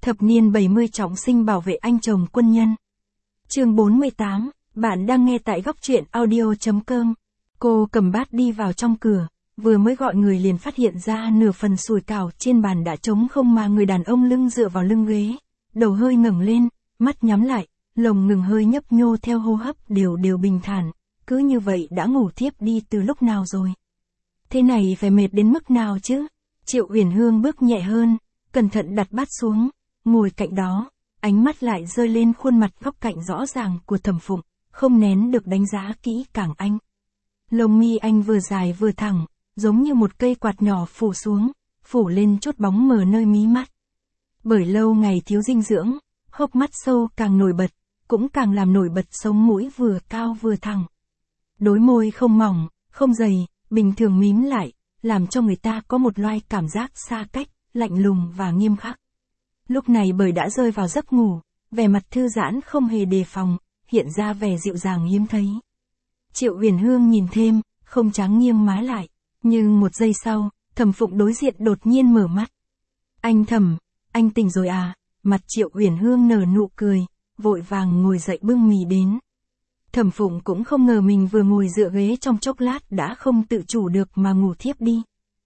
Thập niên 70 trọng sinh bảo vệ anh chồng quân nhân. Chương 48, bạn đang nghe tại góc truyện audio.com. Cô cầm bát đi vào trong cửa, vừa mới gọi người liền phát hiện ra nửa phần sủi cảo trên bàn đã trống không mà người đàn ông lưng dựa vào lưng ghế, đầu hơi ngẩng lên, mắt nhắm lại, lồng ngừng hơi nhấp nhô theo hô hấp đều bình thản, cứ như vậy đã ngủ thiếp đi từ lúc nào rồi. Thế này phải mệt đến mức nào chứ? Triệu Uyển Hương bước nhẹ hơn, cẩn thận đặt bát xuống, ngồi cạnh đó, ánh mắt lại rơi lên khuôn mặt góc cạnh rõ ràng của Thẩm Phụng, không nén được đánh giá kỹ càng anh. Lông mi anh vừa dài vừa thẳng, giống như một cây quạt nhỏ phủ xuống, phủ lên chút bóng mờ nơi mí mắt. Bởi lâu ngày thiếu dinh dưỡng, hốc mắt sâu càng nổi bật, cũng càng làm nổi bật sống mũi vừa cao vừa thẳng. Đôi môi không mỏng, không dày, bình thường mím lại, làm cho người ta có một loại cảm giác xa cách, lạnh lùng và nghiêm khắc. Lúc này bởi đã rơi vào giấc ngủ, vẻ mặt thư giãn không hề đề phòng, hiện ra vẻ dịu dàng hiếm thấy. Triệu Uyển Hương nhìn thêm, không tráng nghiêng má lại, nhưng một giây sau, Thẩm Phụng đối diện đột nhiên mở mắt. Anh Thẩm, anh tỉnh rồi à? Mặt Triệu Uyển Hương nở nụ cười, vội vàng ngồi dậy bưng mì đến. Thẩm Phụng cũng không ngờ mình vừa ngồi dựa ghế trong chốc lát đã không tự chủ được mà ngủ thiếp đi.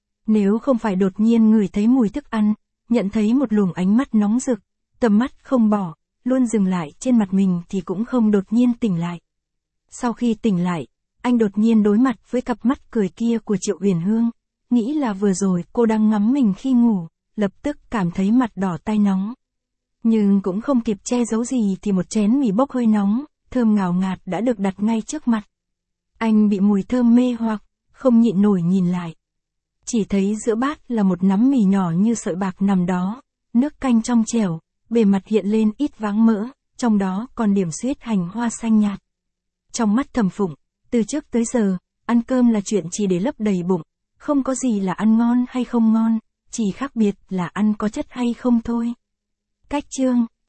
Nếu không phải đột nhiên ngửi thấy mùi thức ăn, nhận thấy một luồng ánh mắt nóng rực, tầm mắt không bỏ, luôn dừng lại trên mặt mình thì cũng không đột nhiên tỉnh lại. Sau khi tỉnh lại, anh đột nhiên đối mặt với cặp mắt cười kia của Triệu Uyển Hương, nghĩ là vừa rồi cô đang ngắm mình khi ngủ, lập tức cảm thấy mặt đỏ tai nóng. Nhưng cũng không kịp che giấu gì thì một chén mì bốc hơi nóng, thơm ngào ngạt đã được đặt ngay trước mặt. Anh bị mùi thơm mê hoặc, không nhịn nổi nhìn lại. Chỉ thấy giữa bát là một nắm mì nhỏ như sợi bạc nằm đó, nước canh trong trẻo, bề mặt hiện lên ít váng mỡ, trong đó còn điểm xuyết hành hoa xanh nhạt. Trong mắt Thẩm Phụng, từ trước tới giờ, ăn cơm là chuyện chỉ để lấp đầy bụng, không có gì là ăn ngon hay không ngon, chỉ khác biệt là ăn có chất hay không thôi. Cách chương